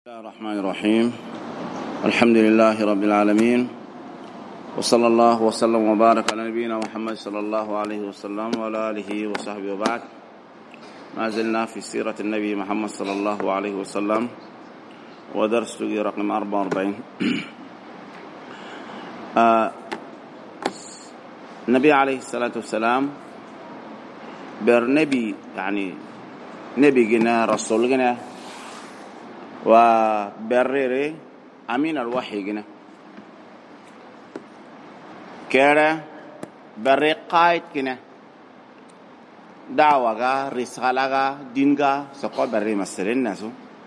بسم الله الرحمن الرحيم. الحمد لله رب العالمين، وصلى الله وسلم وبارك على نبينا محمد صلى الله عليه وسلم وعلى آله وصحبه وبعد. ما زلنا في سيرة النبي محمد صلى الله عليه وسلم ودرس رقم 44. النبي عليه الصلاة والسلام برنبي يعني نبي جنا رسول جنا وبرر أمين الوحي جنا كره برر قائد جنا دعوة جا رسالة جا دين جا سقى برر مسرين ناسو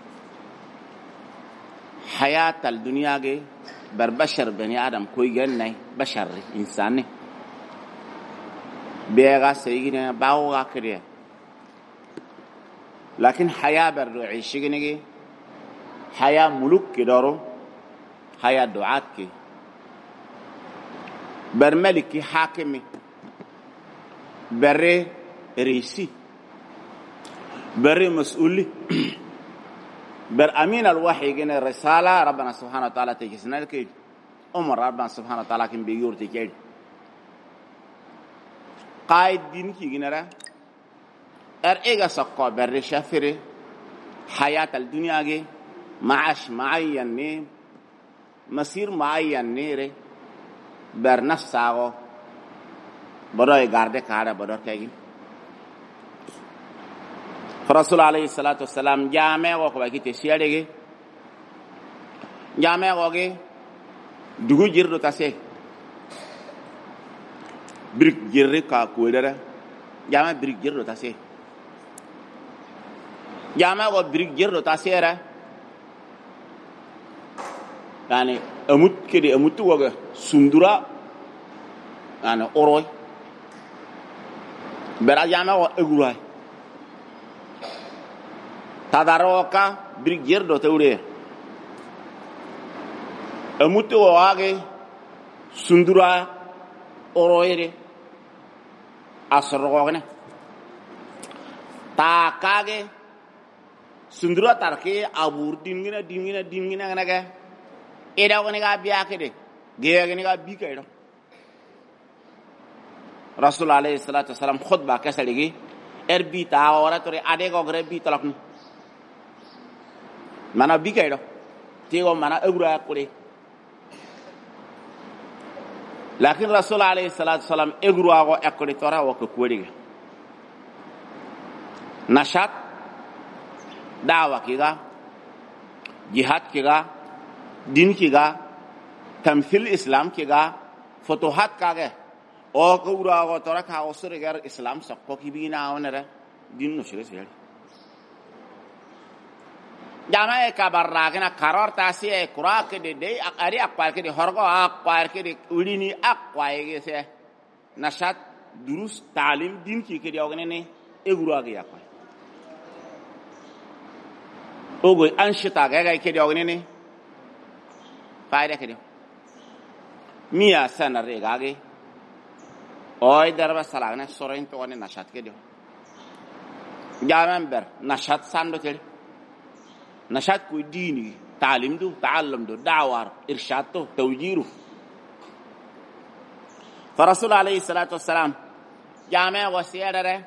حياة الدنيا جي بربشر بني آدم كوي جنة بشر إنسان بيغا سيجنا باوغا كريه لكن حياة برعيش جنة حياة ملوك كدارو حياة دعاة كي برملكي حاكمي بري رئيسي بري مسؤولي بر أمين الوحي جنا رسالة ربنا سبحانه وتعالى تجسنا لكي أمر ربنا سبحانه وتعالى كم بيجور تكيد قائد دين كي جنا إيجا سقى بري شافري حياة الدنيا جي معاش معين ني مسير معين نيري بر نفسه بدأ يقارد كاره بدأ كيجي فرسول عليه الصلاة والسلام جامع وقبل تسيره جامع وقبل دعو جيرو تاسه بريك جيري كاكويدره جامع بريك جيرو تاسه جامع وقبل بريك جيرو تاسه يعني أموت كده أموت وجه سندرا يعني أروي برجعنا وأقوله تدارك بريجير دوتوري أموت وجه سندرا أروي أسرعنا تاكاجي سندرا تاركي أبور دينغنا كناك إذا كنا بيأكله جيا كنا بيكيرو رسول عليه الصلاة والسلام خطبة كسرقي إربي تاورا تري أديك أغربي تلاقني منا بيكيرو تيجو منا أغرا كله لكن رسول عليه الصلاة والسلام أغرا أكله ترى وكقولي نشاط دعوة كذا جهاد كذا دين كيغا تمثيل اسلام كيغا فتوحات كاغه او كورا او ترك اوسر غير اسلام سكو كي بينا اونره دين نشري سيل جامع كبر راغنا قرار تاسي كراك دي اقري اقوال كدي هرغو اقوال كدي وليني اقواي سي نشاط دروس تعليم دين كي كدي اوغني اغرا غيا اقوال اوغي انشتا غاي كدي اوغني فايدة كده مية سنة رجعي أوي درب سلاغنا سورين تواني نشاط كده جامن بر نشاط ساندو كده نشاط كوي ديني تعليم دو تعلم دو دعوار إرشاد دو توجيرو فرسول عليه الصلاة والسلام جامع وسيادة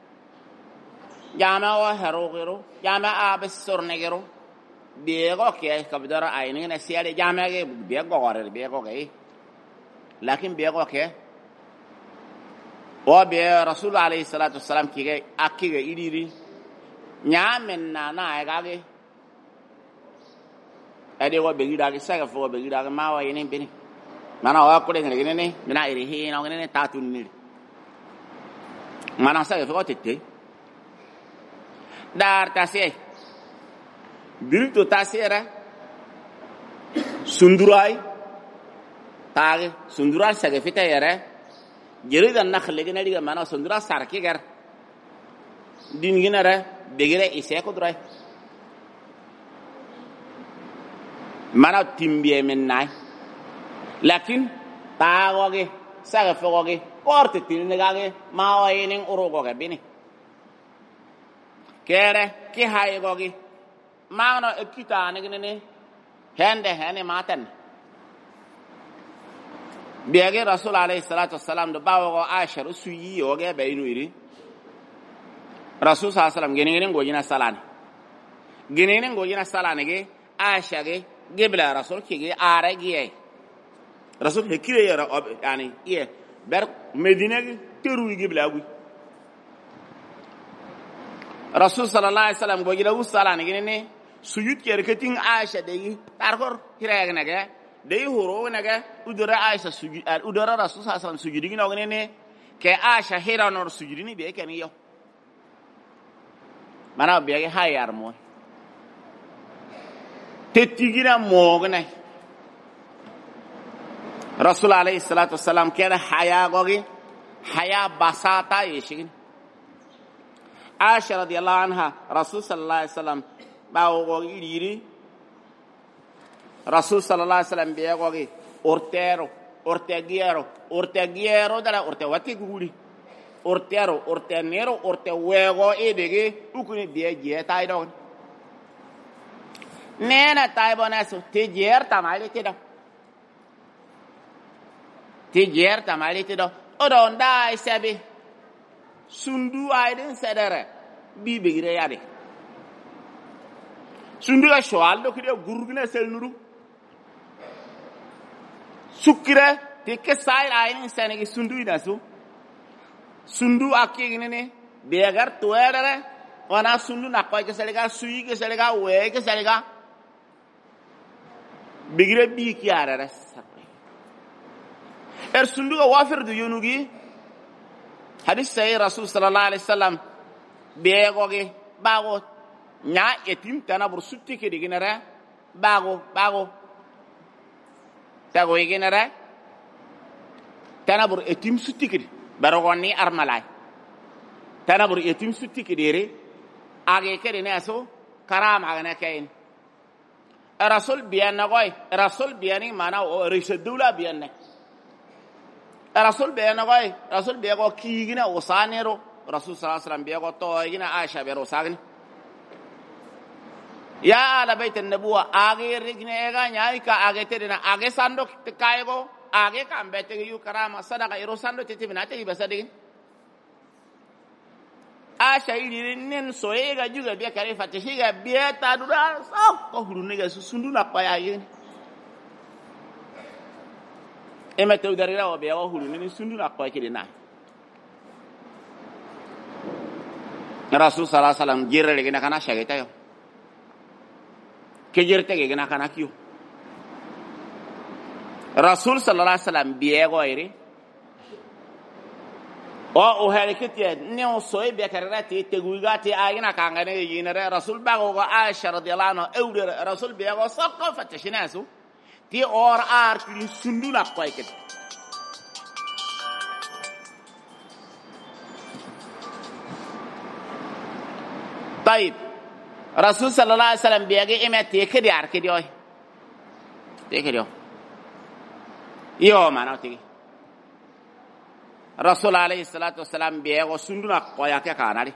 جامع وهرو غيرو جامع أبس سورنغيرو بيغو كي كبدر عينين نسيالي جامعة بيغو غارر بيغو كي لكن بيغو كي وبي رسول عليه الصلاة والسلام كي أكي إيدي نعمن نانا أكاكي أدي هو بيجي سقف هو بيجي ما هو ينين بني mana wa ko ngene ngene mina iri hi na ngene tatu ni mana sa ko tete dar tase birito tasera sundurai tage sundurai sage fita yare jerida nakhle gene diga mana sundura sarki gar din ginara begere ise ko dray mana timbiye menay lakin tagoge sage fogoge korte tinigage mawa yinin urugo ga bini kere ki haygoge maano ekita ne hende matan biage rasul alayhi salatu wassalam do bawo aisha rusuyi yoge bayinu iri rasul sallallahu alaihi wasallam gene ngojina salane gene ngojina salane ge aisha ge gebla rasul ki are gi rasul hekire yara yani ye ber medina ge teru gebla gu rasul sallallahu alaihi wasallam gojila salane gene sujud kere keting aisha de tarkor hiraya naga de horo naga udara aisha sujud udara rasul sallallahu alaihi wasallam sujudi gina ngene ke aisha hira nor sujudi ni be ken yo mana be ge hayar mo tettigira mo gna rasul alayhi salatu wassalam kera haya gogi haya basata yeshigin aisha radhiyallahu anha rasul sallallahu alaihi wasallam bawo gogi iri rasul sallallahu alaihi wasallam be gogi ortegiero dara orte wati guri ortenero orte wego edege ukuni be je taydo nena taybona so te jer tamali tido odo ndai sabe sundu aiden sedere bibe gire yade sundu la shwal do kide gurgune sel nuru sukire te ke sai aiden senegi sundu inasu sundu akki ne begar toere wana sundu nakko ke selega suyi ke selega we ke selega bigire bi kiara rasa sundu ga wafir du yunugi hadis say rasul sallallahu alaihi wasallam begoge bago nya etim tanabur sutti ke diginara bago tago iginara tanabur etim sutti ke barogoni armalay tanabur etim sutti ke dire age ke ne aso karam agana kain rasul biyanna goy rasul biyani mana o risadula biyanna rasul biyana goy rasul biyago kigina usanero rasul sallallahu alaihi wasallam biyago to igina aisha bero sagni ya ala bait an-nubuwa age rigne ga nyai ka age tedina age sando kaygo age kambete yu karama sadaka iro sando tetibina te ibasadi aisha iri nen soyega juga biya kare fatishiga biya tadura ko huluniga susunduna paya yin emete udarira wa biya huluni sunduna paya kidina rasul sallallahu alaihi wasallam jirre gina kana shageta yo ke jirte gina kana kiyo rasul sallallahu alaihi wasallam biya go iri o hareketiya ne o soy be karati tegugati ayina kangane yinere rasul bago go aisha radhiyallahu anha ewde rasul be go sakko fatashinasu ti or ar ki sunduna koyket tayib rasul sallallahu alaihi wasallam be ge emete kedi ar kedi oy tekedi yo manati rasul alayhi salatu wassalam biego sunduna koya ke kanari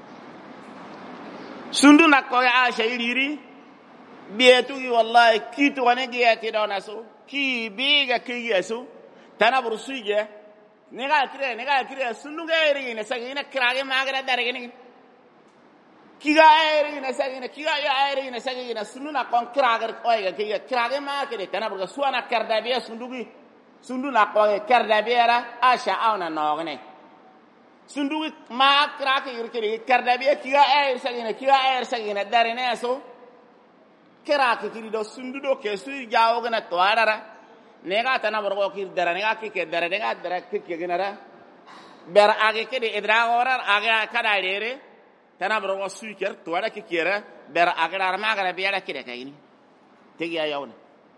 sunduna koya aisha iriri bietu wallahi kitu wane giati dona so ki biga kiyesu tanabur suje nega kire sunduga eri ne sagina krage magara dargeni kiga eri ne sagina sunduna kon krage koya kiga krage magare tanabur suana kardabiya sundugi sunduna ko kardabiera asha awna nogne sundugi ma krake yirkiri kardabiya kiga sagina darene so krake kiri do sundudo ke su jawgna toarara nega tana borgo kir darane ga ke darane ga darak ke ginara ber age ke de idragorar age kada rere tana borgo su ker toara ke kira ber age dar ma ga biya ke kayini tegiya yawna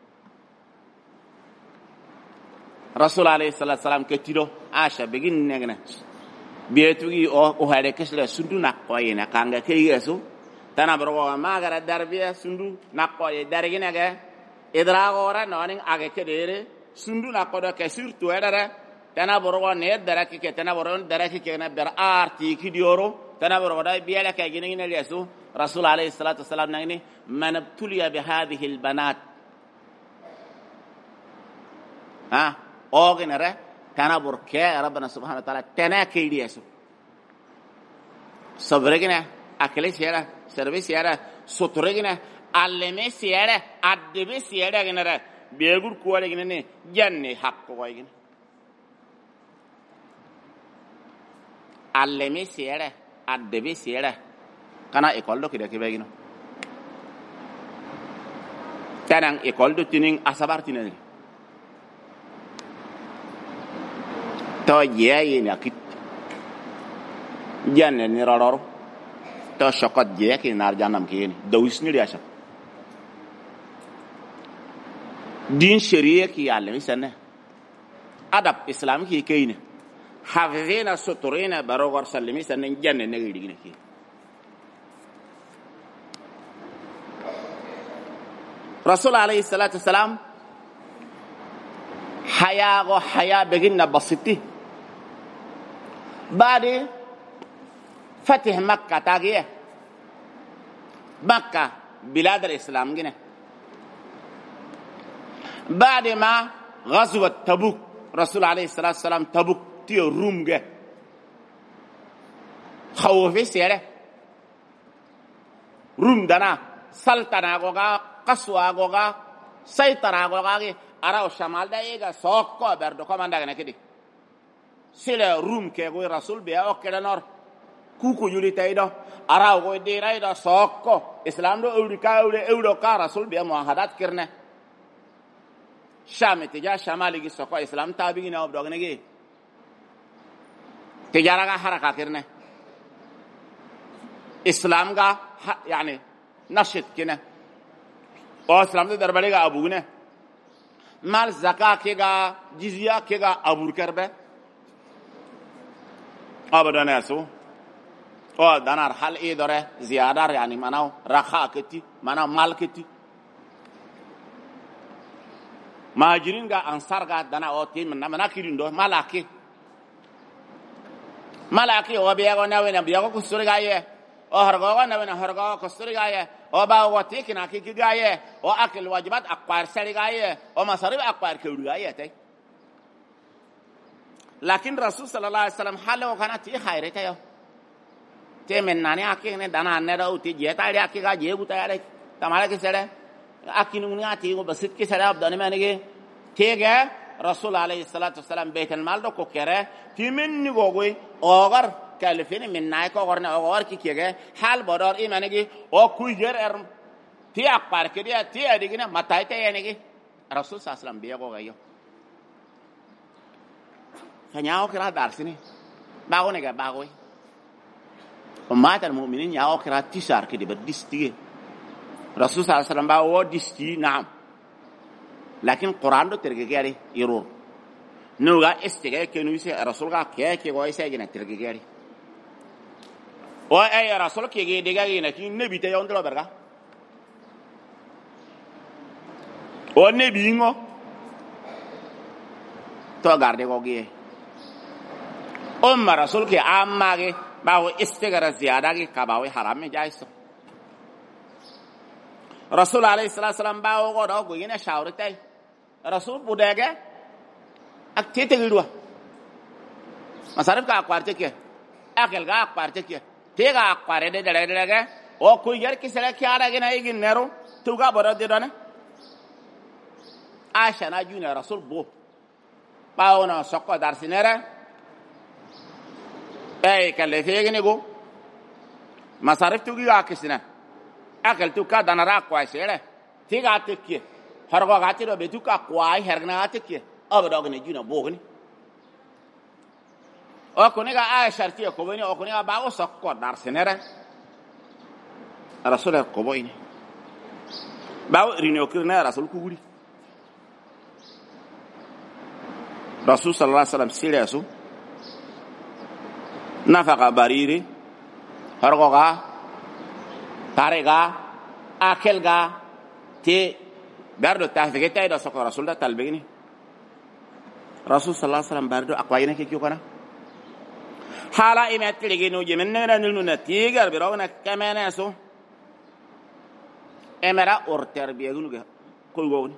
rasul alayhi salatu wasalam ke tido asha begin negna bietugi o hare kesle sundu nakoyina kanga ke yesu tana borgo magara darbiya sundu nakoye dargina ga idragora noning age kedere sundu nakodo ke surtu edara tana borgo ne daraki ke tana boron daraki ke na ber arti kidioro tana borgo dai biela ke ginina yesu رسول عليه الصلاة والسلام نعني من ابتلي بهذه البنات أوغنره تنا بركة ربنا سبحانه وتعالى تنا كيديسو صبرنا أكل سيارة سيرفيس سيارة سطرنا علمي سيارة أدبي سيارة جنره بيقول كوالي جنني جنة حق وايجن علمي سيارة أدبي سيارة كنا إقالو كده كبيرينو تنان إقالو تنين أصبر تنين تو جاي ناكيد جنة نيرارو تو شقات جاي كي نار جانم كيني دويسني رياشة دين شريعة كي علمي سنة أدب إسلامي كي كيني حافظين سطرين بروغر سلمي سنة جنة نغيرين كي رسول عليه الصلاة والسلام حياة بجنة بسيطة بعد فتح مكة تاجيه مكة بلاد الإسلام جنة بعد ما غزوة تبوك رسول عليه الصلاة والسلام تبوك تيو روم جه خوفي سيره روم دنا سلطنة غوغا قسوة غوغا سيطرة غوغا أراو شمال دا إيجا سوكو بردو كمان دا كده سيلا روم كي غوي رسول بيا أوكي نور كوكو يولي تايدو أراو غوي ديراي دا سوكو إسلام دو أولوكا رسول بيا معاهدات كرنه شام تجاه شمالي جي سوكو إسلام تابعي نوب دوغنه جي تجارة حركة كرنه إسلام کا يعني نشط كنا और इस्लाम के दरबारे का अबू ने माल ज़का केगा जिज़िया केगा अबूर कर बे अब दाने ऐसो और दानार हाल ये दौरे ज़्यादा यानी मानाओ रखा किती मानाओ माल किती महाजिरीन का अंसार का दाना और तीन मना किरिंदो मालाकी और बियागो ना वे ना बियागो कुछ सुर गाये और हरगोगा ना वे ना हरगोगा कुछ सुर गाये और बावती कि ना की गाये और अकल वाजिबात अक्वार से गाये और मसरिब अक्वार के उड़ गाये थे लेकिन रसूल सल्लल्लाहु अलैहि वसल्लम हाल वो खाना ती खायरे थे यो ते में नाने आके ने दाना अन्य रहो ती जेता आड़े आके का जे बुता यारे तमारे किस चढ़े आकी नुनिया थी वो बसित किस चढ़े अब दाने में आने के ठीक है रसूल अलैहिस्सलाम बैतुल माल तो को कह रहे ती में निगोगोई अगर कैलिफिनी में नाय को करने अगर की किए गए हाल बदर ई माने की ओ कोई जर ती अखबार के दिया ती अडिगी ने मताई ते यानी की रसूल सल्लल्लाहु बिया को गयो फन्याओ करा दार्सनी बागो ने का बागोई उम्मत المؤمنين याओ करा तिसार के दिबे दिस्ती रसूल सल्लल्लाहु बागो दिस्ती नाम लेकिन कुरान तो तेरे के यारी यरो नुगा इस्तेगे के नुई से रसूल का क्या के वो ऐसे गिने तेरे के यारी और ऐ रसूल के गे देगा गिने कि नबी ते योंदलो बरगा और नबी इंगो तो गार्डे को गे उम्मा रसूल के आम्मा के बाwo इस्तेगर ज़्यादा के कबावे हराम में जाए सो रसूल अलैहिस्सलाम बाwo को दो कोई ने शावरते रसूल बुदेगे अक्ते तेगिडवा मसरफ का अखबार चेक किया अकल का अखबार चेक किया ठीक है अखबार दे दड़े ओ कोई यार किस तरह क्या रहे ना एक नेरो तू का बरद दे ना आशा ना जूने रसूल बो बाwo ना सक्का दार्सिनेरा ऐ कल फेगे ने गो मसरफ तू की आकिसना अकल तू का दनरा क्वाई सेड़े ठीक आते किए हर को गाती रो बेतु का क्वाई हरगना आते किए अब दोगने जुना बोगने और कोने का आ शर्ती को बने और कोने का बागो सक्को दार्सिनेरा रसूल को बोइने बागो रिनो किरना रसूल को गुड़ी रसूल सल्लल्लाहु अलैहि वसल्लम सिलेसु नफका बरीरी हरगोगा तारेगा आखेलगा ते बर्दो ताफिके ताइदो सको रसूल दा तलबेनी रसूल सल्लल्लाहु अलैहि वसल्लम बर्दो अक्वाइने के क्यों करा हाला इमेत लेगे नो जेमन्ने ना नुनु ना तीगर बिरोगना कमेने सो emera orter biegunu ga koy gowni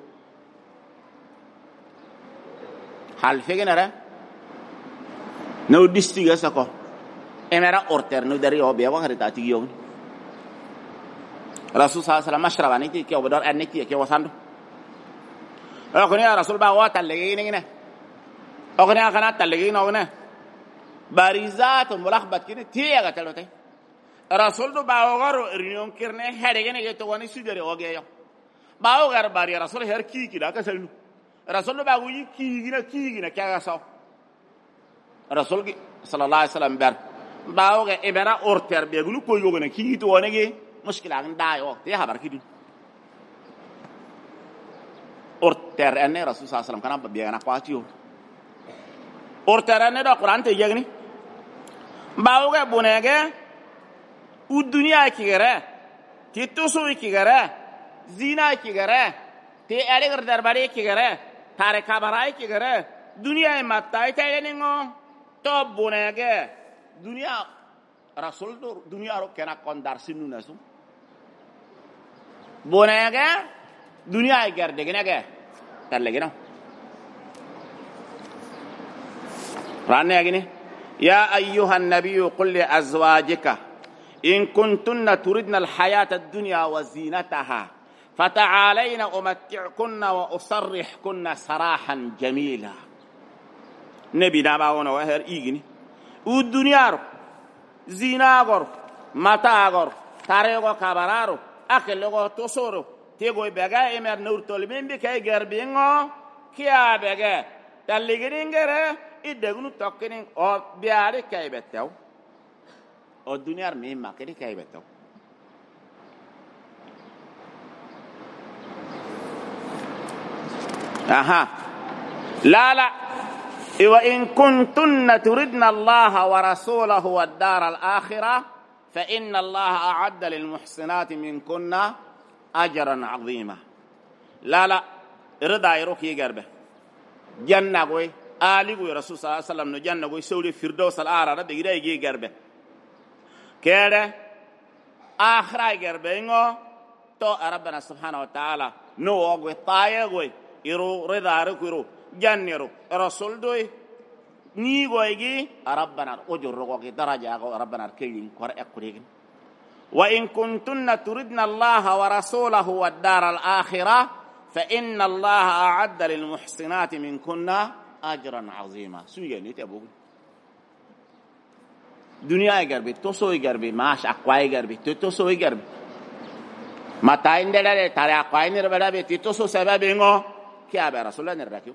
hal fegenara no distiga sako emera orter no dari o be wa harita ti yogni rasul sallallahu alaihi wasallam mashrabani ti ke bodor anneki ke wasando ko ni rasul ba wa talegi ni ne o ko ni kana talegi no ne barizat mulakhbat kini tiya ga talote rasul do ba o garo rion kirne hede gene to woni sudere o ge yo ba o gar bari rasul her ki da ka selnu rasul ba gu ki gina ka so rasul sallallahu alaihi wasallam ber ba o ge ibara orter be gulu ko yogo ne ki to woni ge mushkila nda yo te habar kidu orter ene rasul sallallahu alaihi wasallam kana be na kwatiyo orter ene do qur'an te yegni ba o ge bunege u dunya ki gere ti to so ki gere zina ki gere te ale gar darbare ki gere tare kabara ki gere dunya matta ite leningo to bunege dunya rasul do dunya ro kena kondar sinu nasu bunege dunya gar de genege tar legeno ranne agini ya ayyuhan nabiyyu qul li azwajika إن كنتن تردن الحياة الدنيا وزينتها فتعالين أمتعكن وأصرحكن سراحا جميلا نبي نباونا وهر إيجني والدنيا زينة متاع تاريغو كبرارو أكلغو تصورو تيغو بغا إمر نور تولمين بكي غربينغو كيا بغا تلغرين غره إدغنو توكنين أو بياري كي بتاو الدنيا مهمة كده كي بتاو لا وإن كنتن تردن الله ورسوله والدار الآخرة فإن الله أعد للمحسنات منكن أجرا عظيما لا رضا يروكي قربه جنة قوي آلي قوي رسول صلى الله عليه وسلم جنة قوي سولي فردوس الآخرة ربي يجي قربه كده آخرة قربينغو تو ربنا سبحانه وتعالى نو قوي طاية قوي يرو رضا يرو جنة يرو رسول دوي ني قوي ربنا أجر قوي درجة ربنا كيلين قرأ قريقين وإن كنتن تردن الله ورسوله والدار الآخرة فإن الله أعد للمحسنات منكن أجرا عظيما سوية نتابعون دنیا گربی تو سوی گربی ماش اقوای گربی تو سوی گربی متا ایندره تاره اقوای نر بڑا بی تو سو سبب اینگو کیا به رسول الله نرکیو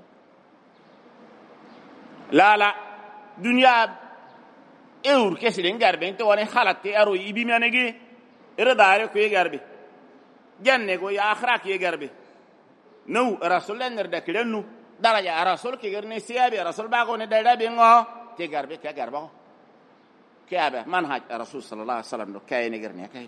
لا دنیا اور کسی دین گربی تو وانی خالت ارو ایبی منگی رداره کوی گربی جنه کو یا آخرت کی گربی نو رسول الله نردکلنو درجه رسول کی گرنی سیابی رسول باگو نداره بینگو تی گربی که گربا كابه منهج الرسول صلى الله عليه وسلم كاين غيرني كاين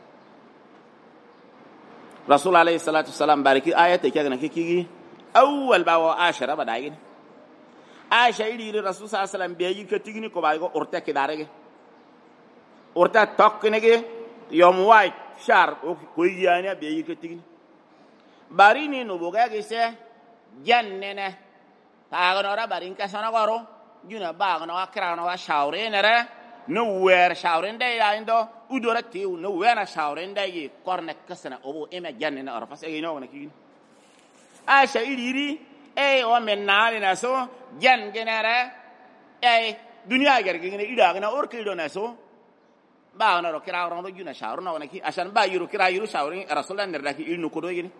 رسول عليه الصلاه والسلام بارك ايات كغنا كيكي اول باو عاشر بداين عائشه يدي الرسول صلى الله عليه وسلم بيجي كتيغني كو بايغو اورتا كدارغي اورتا توكنيغي يوم واي شار كوي ياني بيجي كتيغني باريني نو بوغاغي سي جننه تاغنورا بارين كسنا غورو جونا باغنو اكرانو شاورينره نوير شاورين داي عندو ودورتي نوير شاورين داي كورنك كسنا ابو اما جنن ارفس اي نو نكين عائشه يري اي ومن نال ناسو جن جنره اي دنيا غير يداغنا اوركيدو ناسو باغنا رو كراو رو جونا شاور نو نكي عشان با يرو كرا يرو شاورين رسول الله نرداكي انو كودو يني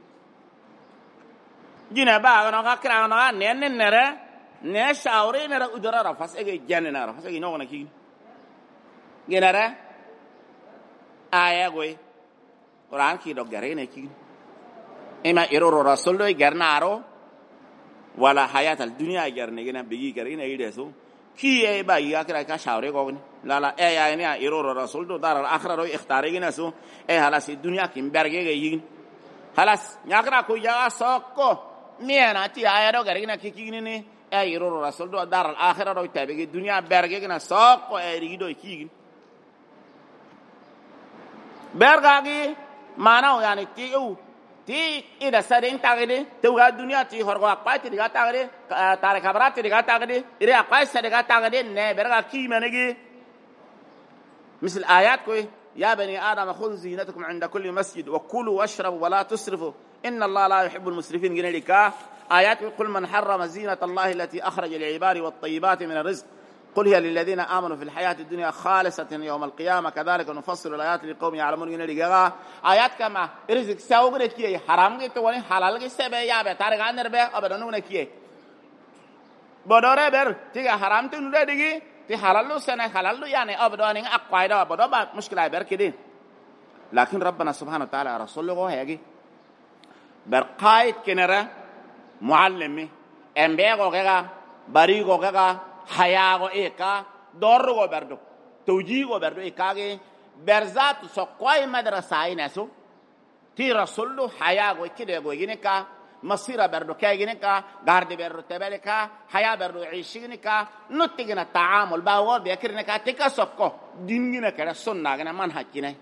جنا باغنا كراو نو نن نره ne shawre ne ra udara rafas ege janna rafas ege no na ki genara aya goy quran ki do gare ne ki ema iroro rasullo garnaro wala hayat al dunya garne gena bigi gare ne ide so ki e ba ya kra ka shawre go la aya ne iroro rasul do dar al akhira ro ikhtare gena so e halas dunya kim berge ge yin halas nyakra ko ya sokko miena ti aya do gare ne ki ne ay roro rasul do dar al akhirah do tabe dunya berge gna sokko ay rigi do kigi berga gi maana yani ti'u ti ida sadin tagde tuga dunya ti horgo aqati diga tagde tare kabarati diga tagde ire aqai sadiga tagde ne berga ki manegi مثل آيات كوي يا بني آدم خذوا زينتكم عند كل مسجد وكلوا واشربوا ولا تسرفوا إن الله لا يحب المسرفين جنريكا آيات قل من حرم زينة الله التي أخرج للعباد والطيبات من الرزق قل هي للذين آمنوا في الحياة الدنيا خالصة يوم القيامة كذلك نفصل الآيات لقوم يعلمون جنريكا آيات كما رزق سوغر كي حرام كي تواني حلال كي سبع يا بتارك عندنا بيع أبدانون كي بدورة بير تيجي حرام تنوده دقي تي حلال سنة حلال يعني أبدانين أقويدا بدو مشكلة بير كده لكن ربنا سبحانه وتعالى رسول الله هيجي برقايد كنرة معلمي أمبيغو كذا بريغو كذا حياغو إيكا دورغو بردو توجيغو بردو إيكاغي برزات سقوي مدرسة نسو تي رسول الله حياغو كده بوجينكا مصيرة بردو كايجينكا غارد بردو تبالكا حياة بردو عيشينكا نتيجنا التعامل باور بيكرنكا تكا سقو ديننا كده سنة كنا منهجنا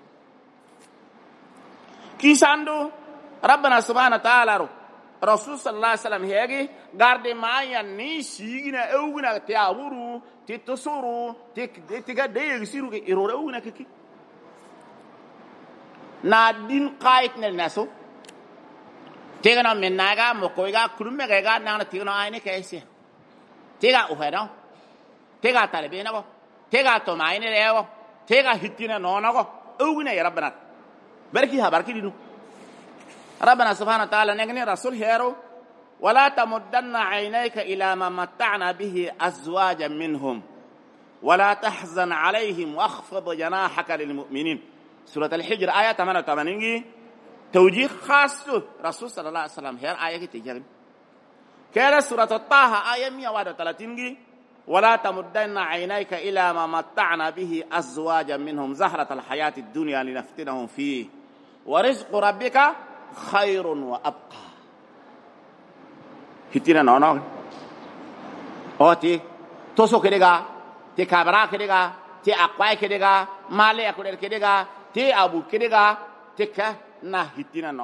كيساندو ربنا سبحانه وتعالى رسول صلى الله عليه وسلم هيجي غارد مايا نيشينا اوغنا تيابورو تتصورو تيكا ديغسيرو ايرور اوغنا كيكي نا دين قايتنا الناسو تيغنا من ناغا مكويغا كلمغا نانا تيغنا عيني كايسي تيغا اوهينا تيغا طالبينغو تيغا تومايني ريغو تيغا هيتينا نونغو اوغنا يا ربنا بركي هباركي دينو ربنا سبحانه وتعالى نغني رسول هيرو ولا تمدن عينيك الى ما متعنا به ازواجا منهم ولا تحزن عليهم واخفض جناحك للمؤمنين سورة الحجر آية 88 توجيه خاص رسول صلى الله عليه وسلم هير آية تجارب كده سورة الطه آية 131 ولا تمدن عينيك إلى ما متعنا به أزواجا منهم زهرة الحياة الدنيا لنفتنهم فيه ورزق ربك خير وأبقى هتينا نونو أوتي توسو كديغا تي كابرا كديغا تي أقواي كديغا مالي أكودر كديغا تي أبو كديغا تكا na hitina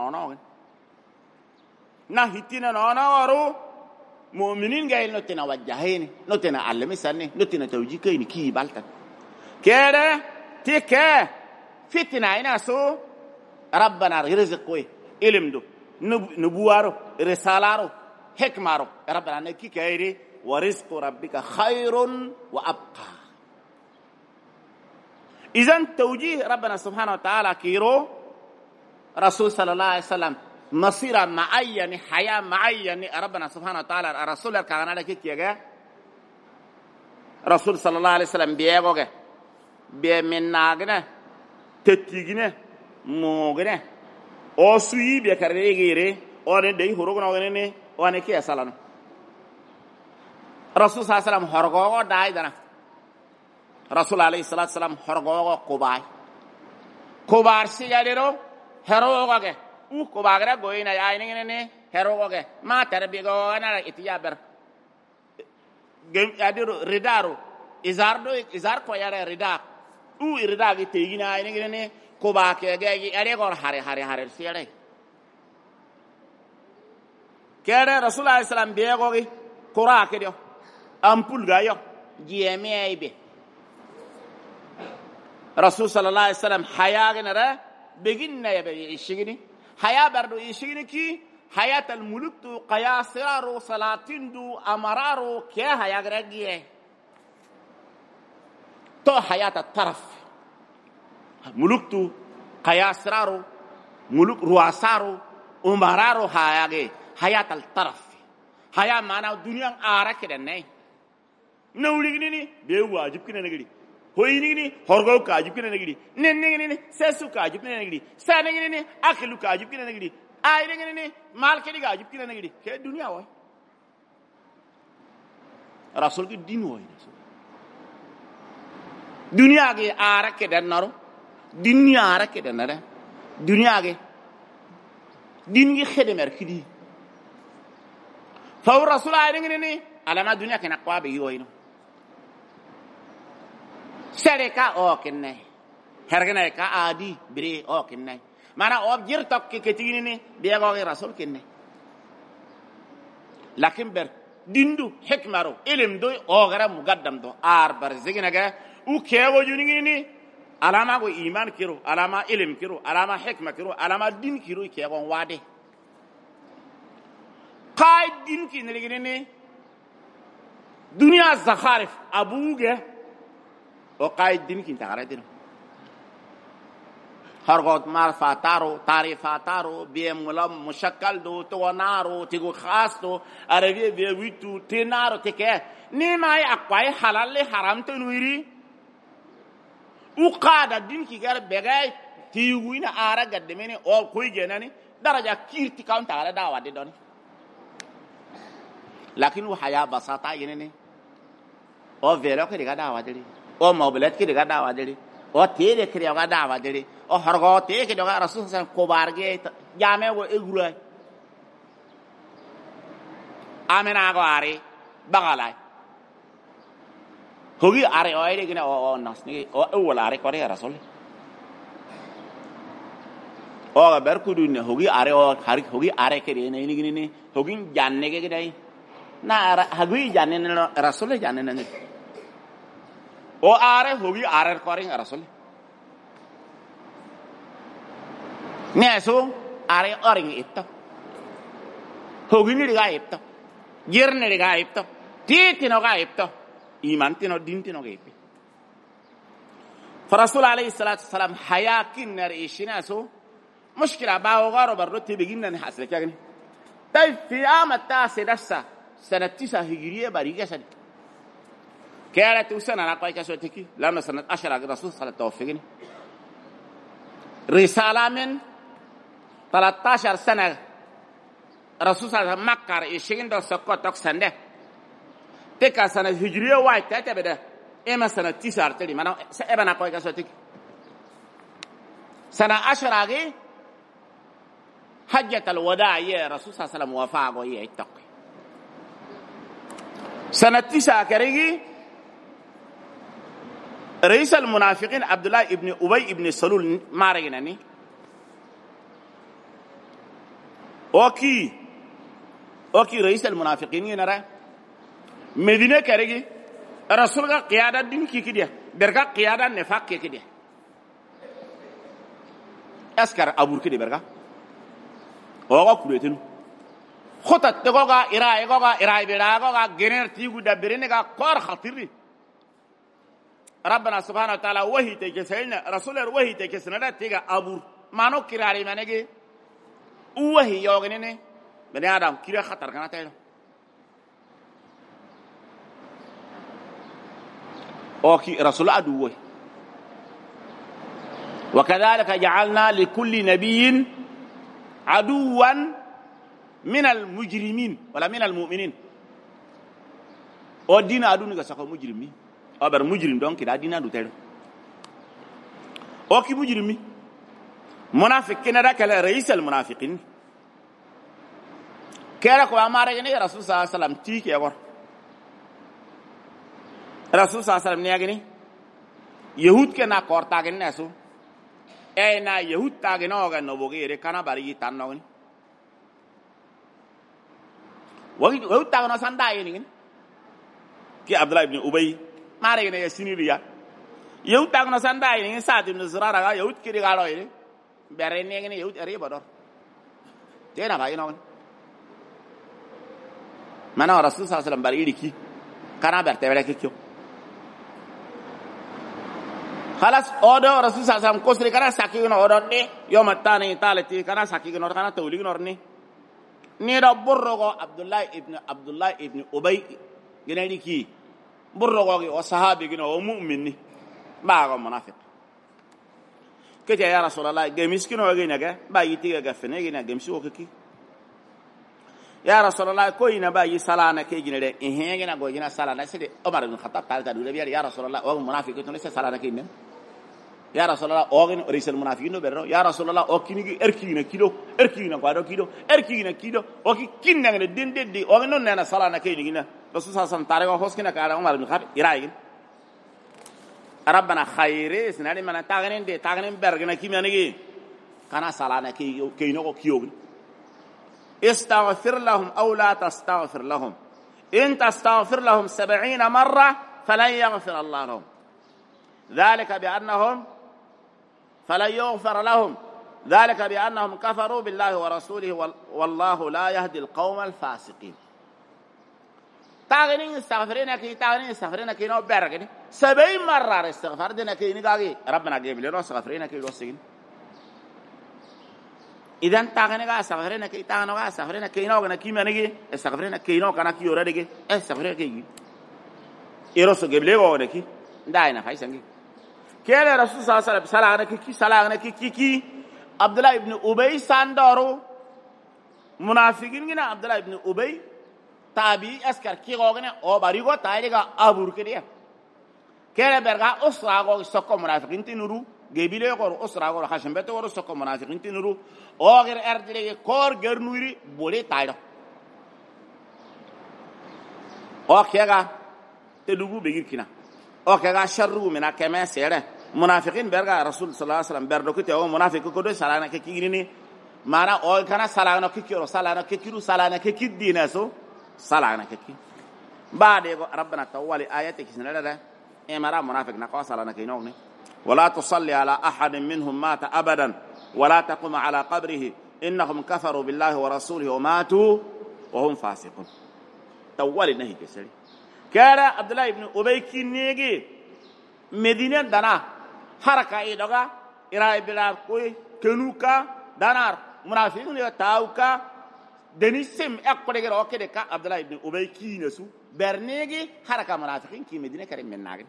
nono ro mu'minin gay no tena wajahini no tena almisani no tena tawjikaini ki balta kede tike fitna ina so rabbana rizqi ilmdu nubuwaro risalaro hikmaro rabbana ne ki kayri wa rizqu rabbika khairun wa abqa idan tawjih rabbana subhanahu wa ta'ala kiro رسول صلى الله عليه وسلم مصير معين حياة معين ربنا سبحانه وتعالى رسول كان على كيكيغا رسول صلى الله عليه وسلم بيغوغا بمناغنا تتيغنا موغنا اوسوي بكاريغيري اون دي هوروغنوغني اون كي اسالانو رسول صلى الله عليه وسلم هرغوغو دايدنا رسول عليه الصلاه والسلام هرغوغو كوبار سياليرو herogoge u ko bagara goyina ya ne herogoge ma tarbigo na itiyaber gem adiro ridaro izar ko yara rida u rida gi tegina ne ko ba ke gi are gor hare sire kere rasulullah sallam be gogi qura ke dio ampul ga yo jeme aybe rasul sallallahu alaihi wasallam hayagina بجينا يا بني إيشيني حياة بردو إيشيني كي حياة الملوك تو قياسرارو سلاطين دو أمرارو كيا حياة غرقية تو حياة الطرف ملوك تو قياسرارو ملوك رواسارو أمرارو حياة الطرف حياة معنا الدنيا آرك دني نوليني بيواجب كنا نقولي hoyini horgo kaaju kina nagidi nennengini sesu kaaju kina nagidi sanengini akilu kaaju kina nagidi ayrengini mal kedi kaaju kina nagidi ke dunya wa rasul ki din wa dunya ge arake danaro dunya arake danara dunya ge din gi khedemer kidi fa rasul ayrengini alama dunya kana kwa be yoyino سرقة أو كنّي هرجنا كأدي بري أو كنّي mana objir tok ke ketini ni biya go rasul kinne lakin ber dindu hikmaro ilim do o gara mugaddam do bar zigina ga u kewo juningini alama go iman kiro alama ilim kiro alama hikma kiro alama din kiro kewo wade qaid din kinigini dunia zakharif abuge o qaid din kin tagaradino hargot mar fataro tarifataro biem mulam mushakkal do to naro tigo khas do arabi be witu tenaro teke ni mai akwai halal haram to nuiri u qada din ki gar begay tiwina ara gaddemene o koy genani daraja kirti kan tagara dawa de don lakin wa haya basata yenene o velo ke diga dawa de o mobilet ke diga dawa de o tele ke diga dawa de o hargo te ke diga rasul san ko barge jame wo egura amena go ari bagalai hogi are o ide gina o nasni o wala are ko rasul o ga berkudu ne hogi are o hari hogi are ke ne ni gini hogi janne ke dai na hagui janne ne rasul janne ne o are hogi are ko rasul neso are oring itto hogi ni ga itto girne ga itto titino ga itto iman tino din tino ga itto فرسول عليه الصلاة والسلام حياكين نريشنا سو مشكلة باو غارو برلوتي بيجينا نحاسل كأني طيب في عام 9 سنة 9 هجرية بريجة سنة كانت سنة أنا قايك سوتكي لما سنة 10 الرسول صلى الله عليه وسلم رسالة من 13 سنة الرسول صلى الله عليه وسلم مكة يشين دو سقط تكسنده تكا سنة هجرية وايد تتبده إما سنة 9 تلي ما أنا قايك سوتكي سنة 10 حجة الوداع يا رسول صلى الله عليه وسلم وفاق ويا التقي سنة 9 كريجي رئيس المنافقين عبد الله ابن أبي ابن سلول ما رجعني أوكي رئيس المنافقين ينرى مدينة كريجي رسول قيادة دين كده بركة قيادة نفاق كده أسكر أبور كده بركة أوغا كوريتنو خطط تغوغا إراي بلاغوغا جنر تيغو دبرينيغا قار خطيري ربنا سبحانه وتعالى وحي تكسلنا رسول وحي تكسلنا تيغا أبور مانو كراري مانيغي وحي يوغنيني بني آدم كيرا خطر كنا تايلو أوكي رسول أدو وكذلك جعلنا لكل نبي عدوا من المجرمين ولا من المؤمنين او دين عدو نغا سكو مجرمي او بر مجرم دونك دا دين عدو تيرو او كي مجرمي منافق كنا دا كلا رئيس المنافقين كيرا كو اماره ني رسول صلى الله عليه وسلم تيكي اور رسول صلى الله عليه وسلم نيغني يهود كنا كورتاغن نسو اي نا يهود تاغن اوغا نوبوغي ري كانا باري تانوغني وهو تاغنا سانداي نين كي عبد الله ابن ابي ما رينا يا سينيريا يهو تاغنا سانداي نين سعد بن زرارا يهود كيري غالوي بيرين نين يهود اري بدر تينا باي نون مانا رسول صلى الله عليه وسلم باري كي كانا برتي ولا كيو خلاص اودو رسول صلى الله عليه وسلم كوسري كانا ساكي نو اودو دي يوم الثاني تالتي كانا ساكي نو كانا تولي نور ني نيرا برغو عبد الله ابن ابي غنيدي كي برغو او صحابي غنو مؤمن باغو منافق كجا يا رسول الله غمسكينو غينغا بايتي غفني غينا غمسو كي يا رسول الله كوينا باي سلانا كي غينده غينا غو غينا سلانا سيدي عمر بن الخطاب قال تدو يا رسول الله او منافق تو لسه سلانا كي يا رسول الله اوغن رئيس المنافقين برو يا رسول الله اوكيني اركينا كيلو اركينا قادو كيلو اركينا كيلو اوكي كيننا دين دي اوغن نون انا سلانا كي غينا رسول صلى الله عليه وسلم تاريخ هوسكنا كار عمر بن الخطاب يراي ربنا خير سنالي من تاغنين دي تاغنين برغنا كيمانيغي kana salana ke no kiyo استغفر لهم أو لا تستغفر لهم إن تستغفر لهم 70 مرة فلن يغفر الله لهم ذلك بأنهم فلن يغفر لهم ذلك بأنهم كفروا بالله ورسوله والله لا يهدي القوم الفاسقين تاغنين استغفرين كي نو برغني 70 مرة استغفار دينا كي نغاغي ربنا جيب لنا استغفرين كي لوسين إذا تاغنين استغفرين كي نو غنا كي منغي استغفرين كي نو كنا كي يورادغي استغفرين كي يروسو جيب لي ودكي داينا فايسنغي كيل رسول صلى الله عليه وسلم سلاغنا كي عبد الله ابن ابي ساندورو منافقين غنا عبد الله ابن ابي tabi askar ki gogene o barigo tayriga abur kiriya kere berga usra go sokko munafiqin tinuru gebile go usra go khashambete go sokko munafiqin tinuru o ger erdile kor gernuri bole tayro o kega te dugu begir kina o kega sharru mina kema sere munafiqin berga rasul sallallahu alaihi wasallam berdo kite o munafiq ko do salana ke kigirini mana o kana salana ke kiro salana ke kiru salana ke kidina so صلاة كي بعد ربنا طول آياتك سنرى إمرا منافق نقوى صلاة كي نوغني ولا تصلي على أحد منهم مات أبدا ولا تقم على قبره إنهم كفروا بالله ورسوله وماتوا وهم فاسقون طول النهي كسري كان عبد الله بن أبي كنيجي مدينة دنا حركة إيدوغا إراي بلا كوي كنوكا دنار منافقون تاوكا denisem ekkolege ro kede ka Abdullah ibn Ubay kinesu bernege haraka munafiqin ki medina kare mennage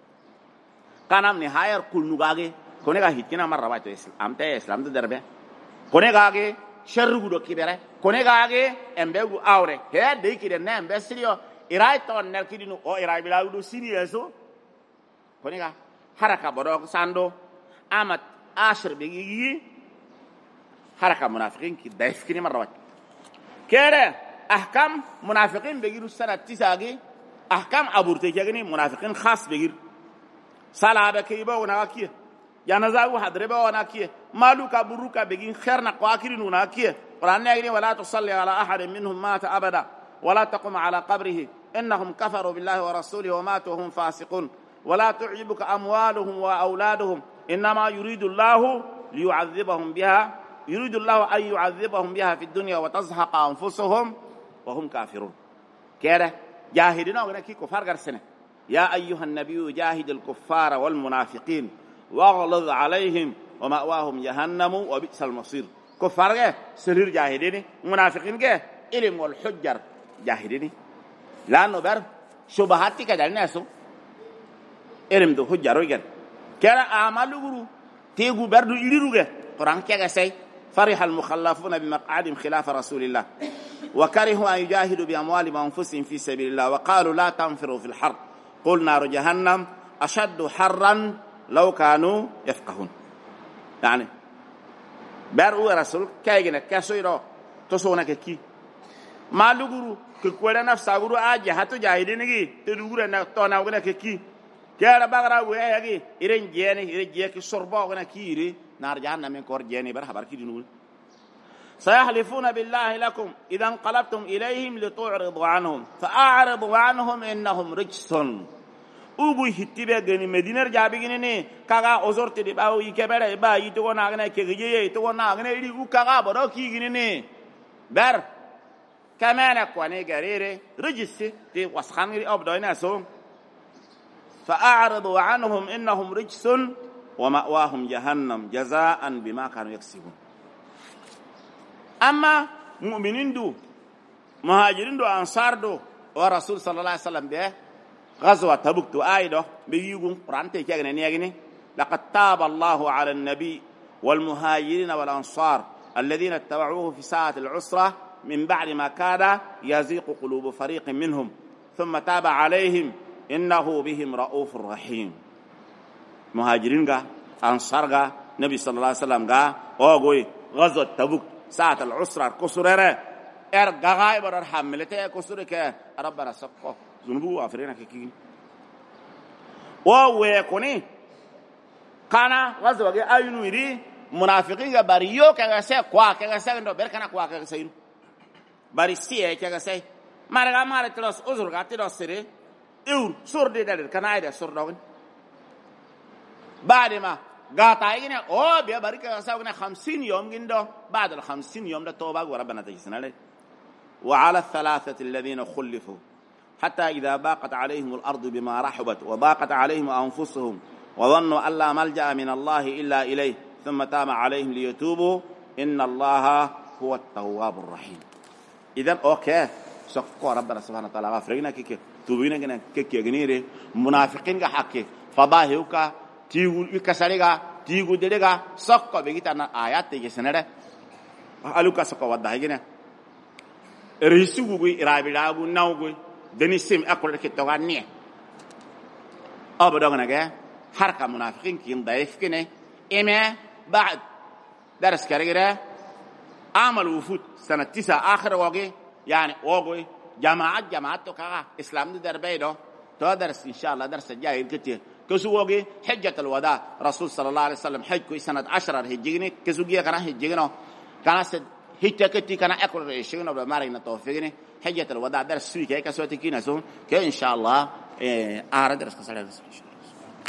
kanam ni hayar kulnugage konega hitina marrawatu islam te islam de derbe konega ge sharru do kibere konega ge embegu awre he de kide na embe sirio irai ton ner kidinu o irai bilawdu siniyeso konega haraka bodo sando amat ashir begi haraka munafiqin ki daifkini marrawatu كده احكام منافقين بيجيروا السنه 9 احكام ابورتي كغني منافقين خاص بيجير صلاه بكيبه وناكيه جنازه حضربه وناكيه مالوكا بروكا بيجين خيرنا قواكرين وناكيه قران يقول ولا تصلي على احد منهم مات ابدا ولا تقم على قبره انهم كفروا بالله ورسوله وماتوا وهم فاسقون ولا تعجبك اموالهم واولادهم انما يريد الله ليعذبهم بها يريد الله أن يعذبهم بها في الدنيا وتزهق أنفسهم وهم كافرون كده جاهدنا ونكي كفار قرسنا يا أيها النبي جاهد الكفار والمنافقين واغلظ عليهم ومأواهم جهنم وبئس المصير كفار سرير جاهدين منافقين علم والحجر جاهدين لأنه بر شبهاتي كده الناس علم دو حجر ويجر كده أعمالو تيغو بردو يليرو قرآن كده سي فرح المخلفون بمقعدهم خلاف رسول الله وكرهوا أن يجاهدوا بأموالهم وأنفسهم في سبيل الله وقالوا لا تنفروا في الحر قل نار جهنم أشد حرا لو كانوا يفقهون يعني بارو رسول كايغنا كاسويرو تسونا كي ما لغرو كولا نفس غرو اجي هاتو جاهدينغي تدغرو نا تونا غنا كي كيرا باغرا وياغي إيرين جيكي سوربو غنا كيري نار جهنم من كور جيني بر خبر كي نقول سيحلفون بالله لكم اذا انقلبتم اليهم لتعرضوا عنهم فاعرضوا عنهم انهم رجس ubu hittibe gani mediner jabi gini kaga ozorte de bawo ikebere ba yito na gane kegiye yito na gane ri u kaga bodo ki gini ne ber kamana kwani garere rijisi ti waskhani abdoina so fa'aridu anhum innahum rijsun wa ma'wahum jahannam jazaan bima kanu yaksibun amma mu'minin du muhajirin du ansar du wa rasul sallallahu alaihi wasallam be غزوة تبوك آيدو بيجون قرانتي كأجن نيجني لقد تاب الله على النبي والمهاجرين والأنصار الذين اتبعوه في ساعة العسرة من بعد ما كاد يزيق قلوب فريق منهم ثم تاب عليهم إنه بهم رؤوف رحيم مهاجرين جا أنصار جا نبي صلى الله عليه وسلم جا أوغوي غزوة تبوك ساعة العسرة كسرة غاي برر حملته كسرة كربنا سقف ذنوبه أفرينا كي وهو يكوني كان غزوة أينو يري munafiqin ga bari yo kaga sai kwa kaga sai ndo berkana kwa kaga sai bari sie kaga sai marga mare tros uzur ga tros sire eur surde dal kana ida surdo بعد ما قاطع يجينا أو بيبارك ساونا 50 يوم جندو بعد ال 50 يوم ده توبة وربنا تجسنا له وعلى الثلاثة الذين خلفوا حتى إذا باقت عليهم الأرض بما رحبت وباقت عليهم أنفسهم وظنوا أن لا ملجأ من الله إلا إليه ثم تاب عليهم ليتوبوا إن الله هو التواب الرحيم. إذن أوكي سقوا ربنا سبحانه وتعالى غفرنا كيك توبينا كنا كيك يجنيره منافقين كحكي فباهيوكا تيغو يكسريغا تيغو ديريغا سوكو بيغيتانا آيات تيجسنره ألوكا سوكو ودا هيغنا ريسوغوي رابيلاغو ناوغوي دني سيم اكول كيتوغا ني ابدوغناغا حركه منافقين كين ضعيف كني اما بعد درس كاريرا عمل وفود سنه 9 اخر وغي يعني وغوي جماعات توكا اسلام دربيدو تو درس ان شاء الله درس جاي كتير كسوغي حجة الوداع رسول صلى الله عليه وسلم حج كوي سنة 10 هجيني كسوغي كان هجينو كان سد هجة كتي كان أكل رئيسينو بمارين توفيقني حجة الوداع درس سوي كي كسوتي كينا سون كي إن شاء الله أعرض درس كسالة